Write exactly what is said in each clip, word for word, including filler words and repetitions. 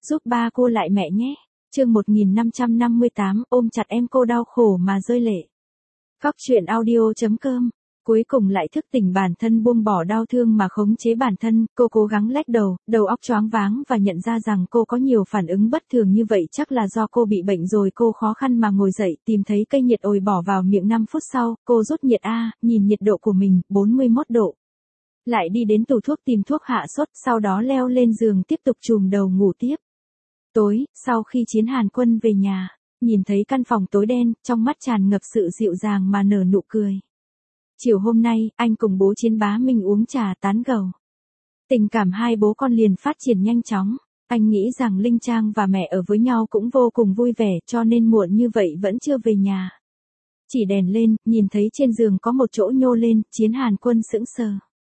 giúp ba cô lại mẹ nhé. Chương một nghìn năm trăm năm mươi tám, ôm chặt em cô đau khổ mà rơi lệ. Cóc truyện audio chấm com. Cuối cùng lại thức tỉnh bản thân buông bỏ đau thương mà khống chế bản thân, cô cố gắng lách đầu, đầu óc choáng váng và nhận ra rằng cô có nhiều phản ứng bất thường như vậy chắc là do cô bị bệnh rồi. Cô khó khăn mà ngồi dậy, tìm thấy cây nhiệt ồi bỏ vào miệng. Năm phút sau, cô rút nhiệt A, nhìn nhiệt độ của mình, bốn mươi mốt độ. Lại đi đến tủ thuốc tìm thuốc hạ sốt, sau đó leo lên giường tiếp tục chùm đầu ngủ tiếp. Tối, sau khi Chiến Hàn Quân về nhà, nhìn thấy căn phòng tối đen, trong mắt tràn ngập sự dịu dàng mà nở nụ cười. Chiều hôm nay, anh cùng bố Chiến Bá Minh uống trà tán gẫu. Tình cảm hai bố con liền phát triển nhanh chóng. Anh nghĩ rằng Linh Trang và mẹ ở với nhau cũng vô cùng vui vẻ cho nên muộn như vậy vẫn chưa về nhà. Chỉ đèn lên, nhìn thấy trên giường có một chỗ nhô lên, Chiến Hàn Quân sững sờ.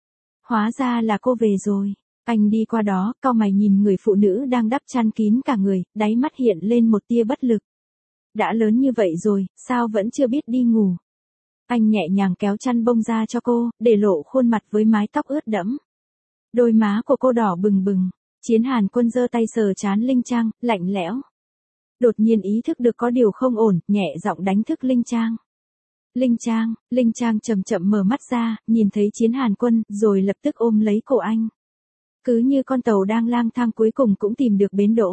Hóa ra là cô về rồi. Anh đi qua đó, cau mày nhìn người phụ nữ đang đắp chăn kín cả người, đáy mắt hiện lên một tia bất lực. Đã lớn như vậy rồi, sao vẫn chưa biết đi ngủ? Anh nhẹ nhàng kéo chăn bông ra cho cô, để lộ khuôn mặt với mái tóc ướt đẫm. Đôi má của cô đỏ bừng bừng. Chiến Hàn Quân giơ tay sờ trán Linh Trang, lạnh lẽo. Đột nhiên ý thức được có điều không ổn, nhẹ giọng đánh thức Linh Trang. Linh Trang, Linh Trang chậm chậm mở mắt ra, nhìn thấy Chiến Hàn Quân, rồi lập tức ôm lấy cổ anh. Cứ như con tàu đang lang thang cuối cùng cũng tìm được bến đỗ.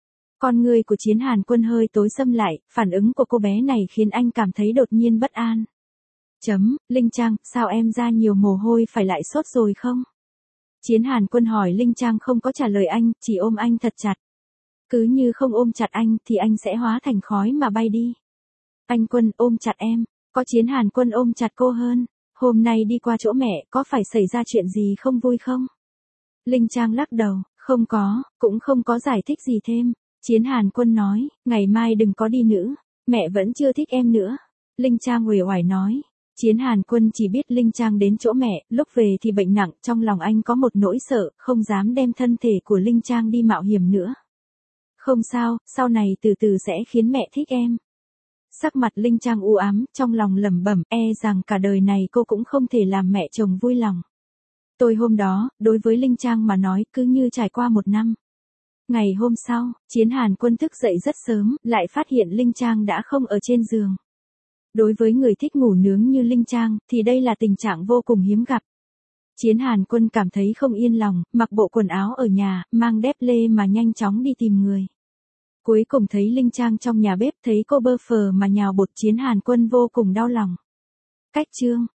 Con người của Chiến Hàn Quân hơi tối sầm lại, phản ứng của cô bé này khiến anh cảm thấy đột nhiên bất an. Chấm, Linh Trang, sao em ra nhiều mồ hôi phải lại sốt rồi không? Chiến Hàn Quân hỏi. Linh Trang không có trả lời anh, chỉ ôm anh thật chặt. Cứ như không ôm chặt anh thì anh sẽ hóa thành khói mà bay đi. Anh Quân, ôm chặt em. Có Chiến Hàn Quân ôm chặt cô hơn. Hôm nay đi qua chỗ mẹ, có phải xảy ra chuyện gì không vui không? Linh Trang lắc đầu, không có, cũng không có giải thích gì thêm. Chiến Hàn Quân nói, ngày mai đừng có đi nữa, mẹ vẫn chưa thích em nữa. Linh Trang uể oải nói. Chiến Hàn Quân chỉ biết Linh Trang đến chỗ mẹ, lúc về thì bệnh nặng, trong lòng anh có một nỗi sợ, không dám đem thân thể của Linh Trang đi mạo hiểm nữa. Không sao, sau này từ từ sẽ khiến mẹ thích em. Sắc mặt Linh Trang u ám, trong lòng lẩm bẩm, e rằng cả đời này cô cũng không thể làm mẹ chồng vui lòng. Tối hôm đó, đối với Linh Trang mà nói, cứ như trải qua một năm. Ngày hôm sau, Chiến Hàn Quân thức dậy rất sớm, lại phát hiện Linh Trang đã không ở trên giường. Đối với người thích ngủ nướng như Linh Trang, thì đây là tình trạng vô cùng hiếm gặp. Chiến Hàn Quân cảm thấy không yên lòng, mặc bộ quần áo ở nhà, mang dép lê mà nhanh chóng đi tìm người. Cuối cùng thấy Linh Trang trong nhà bếp, thấy cô bơ phờ mà nhào bột. Chiến Hàn Quân vô cùng đau lòng. Cách chương